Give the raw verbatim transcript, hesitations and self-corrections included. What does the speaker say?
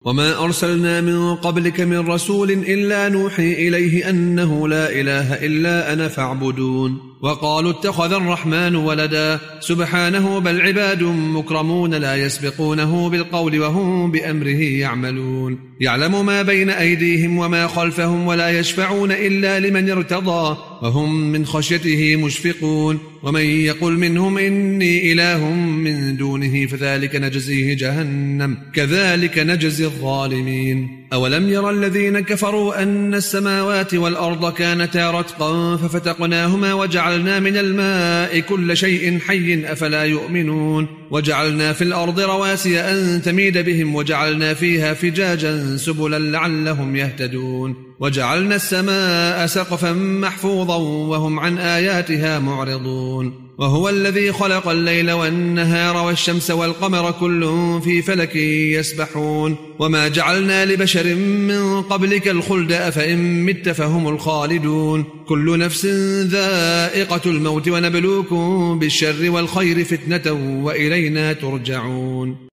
وما أرسلنا من قبلك من رسول إلا نوحي إليه أنه لا إله إلا أنا فاعبدون وقالوا اتخذ الرحمن ولدا سبحانه بل عباد مكرمون لا يسبقونه بالقول وهم بأمره يعملون يعلم ما بين أيديهم وما خلفهم ولا يشفعون إلا لمن ارتضى وهم من خشيته مشفقون ومن يقل منهم إني إله من دونه فذلك نجزيه جهنم كذلك نجزي الظالمين أولم يرى الذين كفروا أن السماوات والأرض كانتا رتقا ففتقناهما وجعلنا من الماء كل شيء حي أفلا يؤمنون وجعلنا في الأرض رواسي أن تميد بهم وجعلنا فيها فجاجا سبلا لعلهم يهتدون وجعلنا السماء سقفا محفوظا وهم عن آياتها معرضون وهو الذي خلق الليل والنهار والشمس والقمر كل في فلك يسبحون وما جعلنا لبشر من قبلك الخلد أفإن مت فهم الخالدون كل نفس ذائقة الموت ونبلوكم بالشر والخير فتنة وإلينا ترجعون